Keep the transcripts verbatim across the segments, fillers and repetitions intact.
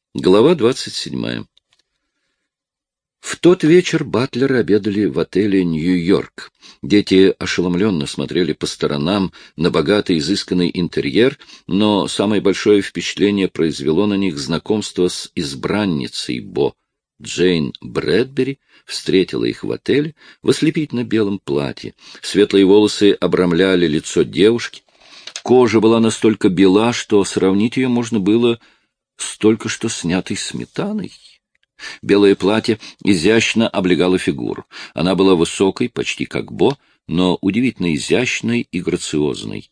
Глава двадцать седьмая. В тот вечер батлеры обедали в отеле «Нью-Йорк». Дети ошеломленно смотрели по сторонам на богатый изысканный интерьер, но самое большое впечатление произвело на них знакомство с избранницей Бо. Джейн Брэдбери встретила их в отеле в ослепительно-белом платье. Светлые волосы обрамляли лицо девушки. Кожа была настолько бела, что сравнить ее можно было с только что снятой сметаной. Белое платье изящно облегало фигуру. Она была высокой, почти как Бо, но удивительно изящной и грациозной.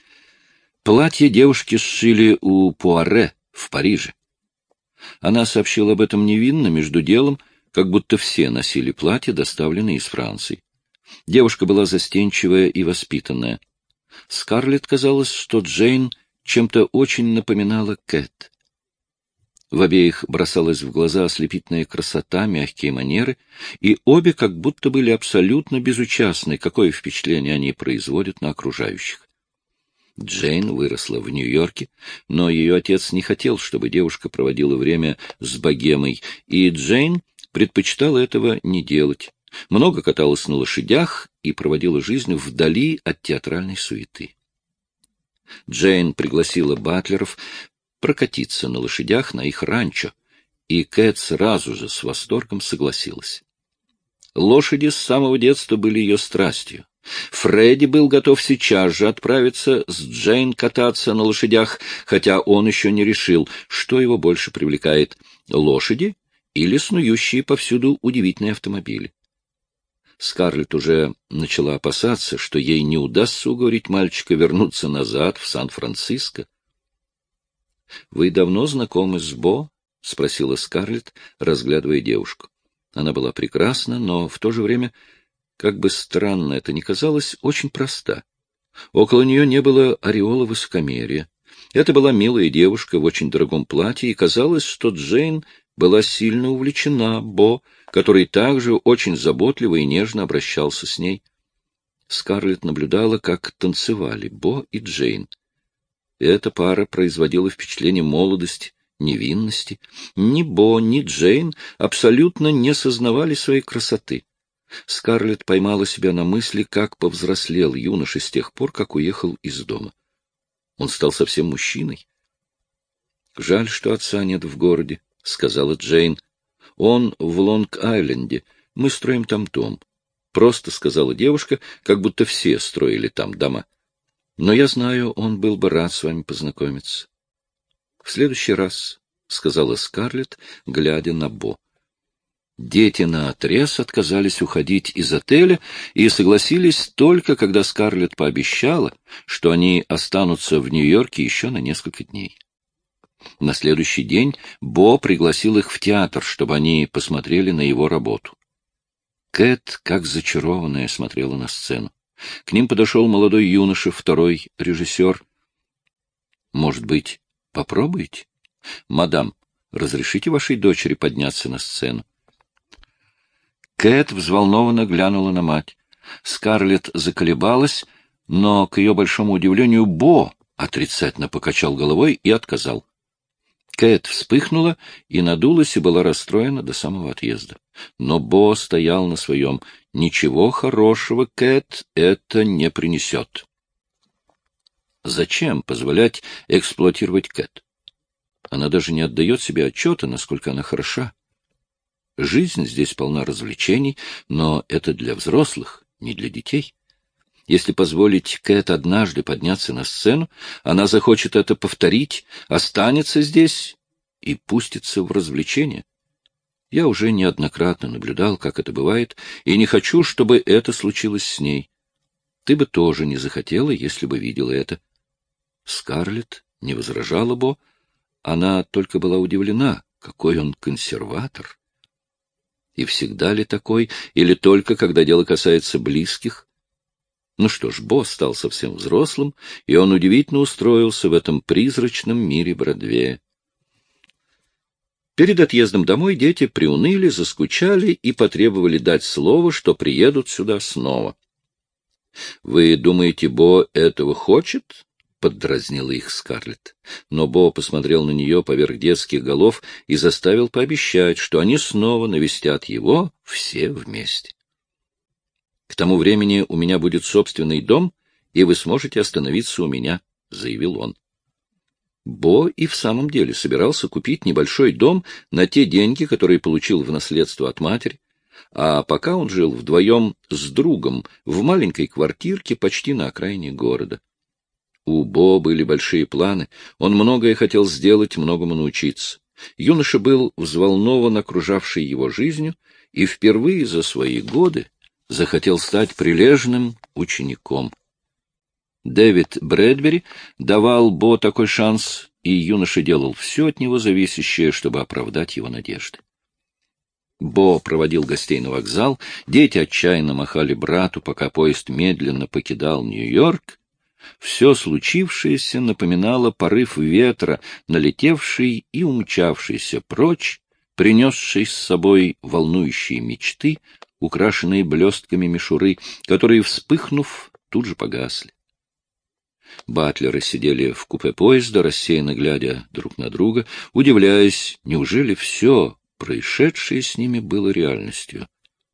Платье девушки сшили у Пуаре в Париже. Она сообщила об этом невинно, между делом, как будто все носили платья, доставленные из Франции. Девушка была застенчивая и воспитанная. Скарлетт казалось, что Джейн чем-то очень напоминала Кэт. В обеих бросалась в глаза ослепительная красота, мягкие манеры, и обе как будто были абсолютно безучастны, какое впечатление они производят на окружающих. Джейн выросла в Нью-Йорке, но ее отец не хотел, чтобы девушка проводила время с богемой, и Джейн предпочитала этого не делать. Много каталась на лошадях и проводила жизнь вдали от театральной суеты. Джейн пригласила батлеров прокатиться на лошадях на их ранчо, и Кэт сразу же с восторгом согласилась. Лошади с самого детства были ее страстью. Фредди был готов сейчас же отправиться с Джейн кататься на лошадях, хотя он еще не решил, что его больше привлекает — лошади или снующие повсюду удивительные автомобили. Скарлетт уже начала опасаться, что ей не удастся уговорить мальчика вернуться назад, в Сан-Франциско. — Вы давно знакомы с Бо? — спросила Скарлетт, разглядывая девушку. Она была прекрасна, но в то же время, как бы странно это ни казалось, очень проста. Около нее не было ореола высокомерия. Это была милая девушка в очень дорогом платье, и казалось, что Джейн была сильно увлечена Бо, который также очень заботливо и нежно обращался с ней. Скарлетт наблюдала, как танцевали Бо и Джейн. Эта пара производила впечатление молодости, невинности. Ни Бо, ни Джейн абсолютно не сознавали своей красоты. Скарлетт поймала себя на мысли, как повзрослел юноша с тех пор, как уехал из дома. Он стал совсем мужчиной. — Жаль, что отца нет в городе, — сказала Джейн. — Он в Лонг-Айленде. Мы строим там дом. Просто сказала девушка, как будто все строили там дома. Но я знаю, он был бы рад с вами познакомиться. — В следующий раз, — сказала Скарлетт, глядя на Бо. Дети наотрез отказались уходить из отеля и согласились только, когда Скарлетт пообещала, что они останутся в Нью-Йорке еще на несколько дней. На следующий день Бо пригласил их в театр, чтобы они посмотрели на его работу. Кэт, как зачарованная, смотрела на сцену. К ним подошел молодой юноша, второй режиссер. — Может быть, попробуете? — Мадам, разрешите вашей дочери подняться на сцену? Кэт взволнованно глянула на мать. Скарлетт заколебалась, но, к ее большому удивлению, Бо отрицательно покачал головой и отказал. Кэт вспыхнула и надулась и была расстроена до самого отъезда. Но Бо стоял на своем. Ничего хорошего, Кэт, это не принесет. Зачем позволять эксплуатировать Кэт? Она даже не отдает себе отчета, насколько она хороша. Жизнь здесь полна развлечений, но это для взрослых, не для детей. Если позволить Кэт однажды подняться на сцену, она захочет это повторить, останется здесь и пустится в развлечения. Я уже неоднократно наблюдал, как это бывает, и не хочу, чтобы это случилось с ней. Ты бы тоже не захотела, если бы видела это. Скарлетт не возражала Бо, она только была удивлена, какой он консерватор. И всегда ли такой, или только когда дело касается близких? Ну что ж, Бо стал совсем взрослым, и он удивительно устроился в этом призрачном мире Бродвея. Перед отъездом домой дети приуныли, заскучали и потребовали дать слово, что приедут сюда снова. — Вы думаете, Бо этого хочет? — поддразнила их Скарлетт. Но Бо посмотрел на нее поверх детских голов и заставил пообещать, что они снова навестят его все вместе. — К тому времени у меня будет собственный дом, и вы сможете остановиться у меня, — заявил он. Бо и в самом деле собирался купить небольшой дом на те деньги, которые получил в наследство от матери, а пока он жил вдвоем с другом в маленькой квартирке почти на окраине города. У Бо были большие планы, он многое хотел сделать, многому научиться. Юноша был взволнован окружавшей его жизнью и впервые за свои годы захотел стать прилежным учеником. Дэвид Брэдбери давал Бо такой шанс, и юноша делал все от него зависящее, чтобы оправдать его надежды. Бо проводил гостей на вокзал, дети отчаянно махали брату, пока поезд медленно покидал Нью-Йорк. Все случившееся напоминало порыв ветра, налетевший и умчавшийся прочь, принесший с собой волнующие мечты, украшенные блестками мишуры, которые, вспыхнув, тут же погасли. Батлеры сидели в купе поезда, рассеянно глядя друг на друга, удивляясь, неужели все происшедшее с ними было реальностью.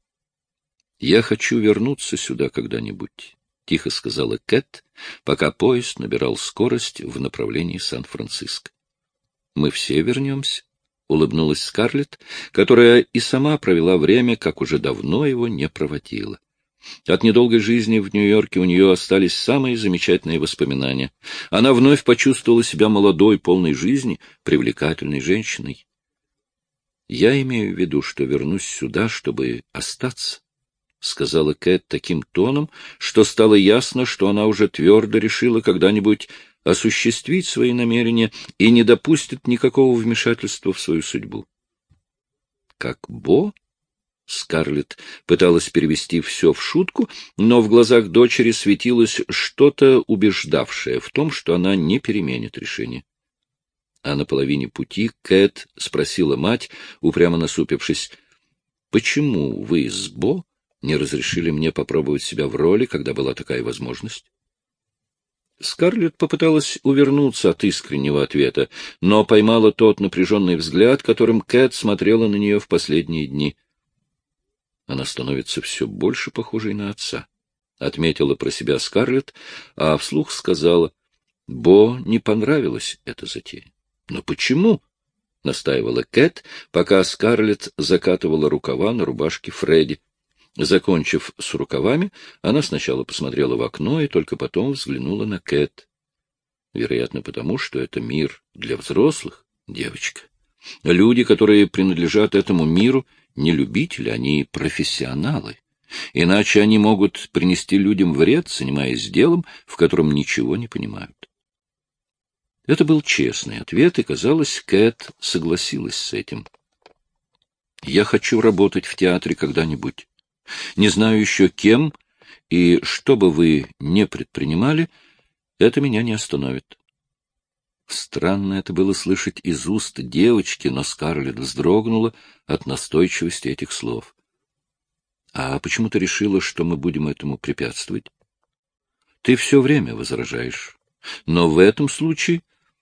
— Я хочу вернуться сюда когда-нибудь, — тихо сказала Кэт, пока поезд набирал скорость в направлении Сан-Франциско. — Мы все вернемся, — улыбнулась Скарлетт, которая и сама провела время, как уже давно его не проводила. От недолгой жизни в Нью-Йорке у нее остались самые замечательные воспоминания. Она вновь почувствовала себя молодой, полной жизни, привлекательной женщиной. — Я имею в виду, что вернусь сюда, чтобы остаться, — сказала Кэт таким тоном, что стало ясно, что она уже твердо решила когда-нибудь осуществить свои намерения и не допустит никакого вмешательства в свою судьбу. — Как Бо? Скарлетт пыталась перевести все в шутку, но в глазах дочери светилось что-то, убеждавшее в том, что она не переменит решение. А на половине пути Кэт спросила мать, упрямо насупившись, «Почему вы с Бо не разрешили мне попробовать себя в роли, когда была такая возможность?» Скарлетт попыталась увернуться от искреннего ответа, но поймала тот напряженный взгляд, которым Кэт смотрела на нее в последние дни. Она становится все больше похожей на отца, — отметила про себя Скарлетт, а вслух сказала, — Бо не понравилась эта затея. — Но почему? — настаивала Кэт, пока Скарлетт закатывала рукава на рубашке Фредди. Закончив с рукавами, она сначала посмотрела в окно и только потом взглянула на Кэт. Вероятно, потому что это мир для взрослых, девочка. Люди, которые принадлежат этому миру, не любители, они профессионалы. Иначе они могут принести людям вред, занимаясь делом, в котором ничего не понимают. Это был честный ответ, и, казалось, Кэт согласилась с этим. «Я хочу работать в театре когда-нибудь. Не знаю еще кем, и что бы вы ни предпринимали, это меня не остановит». Странно это было слышать из уст девочки, но Скарлетт вздрогнула от настойчивости этих слов. — А почему ты решила, что мы будем этому препятствовать? — Ты все время возражаешь. Но в этом случае...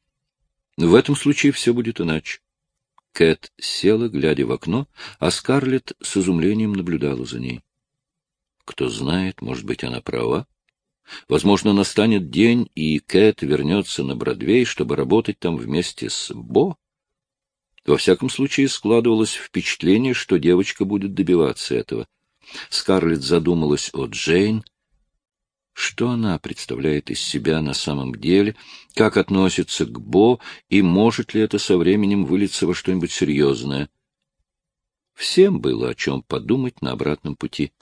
В этом случае все будет иначе. Кэт села, глядя в окно, а Скарлетт с изумлением наблюдала за ней. Кто знает, может быть, она права. Возможно, настанет день, и Кэт вернется на Бродвей, чтобы работать там вместе с Бо. Во всяком случае, складывалось впечатление, что девочка будет добиваться этого. Скарлетт задумалась о Джейн. Что она представляет из себя на самом деле, как относится к Бо, и может ли это со временем вылиться во что-нибудь серьезное? Всем было о чем подумать на обратном пути.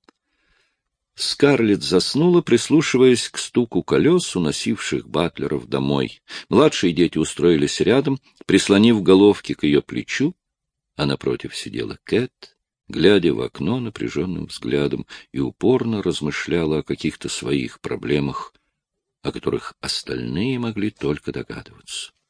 Скарлетт заснула, прислушиваясь к стуку колес, уносивших Батлеров домой. Младшие дети устроились рядом, прислонив головки к ее плечу, а напротив сидела Кэт, глядя в окно напряженным взглядом, и упорно размышляла о каких-то своих проблемах, о которых остальные могли только догадываться.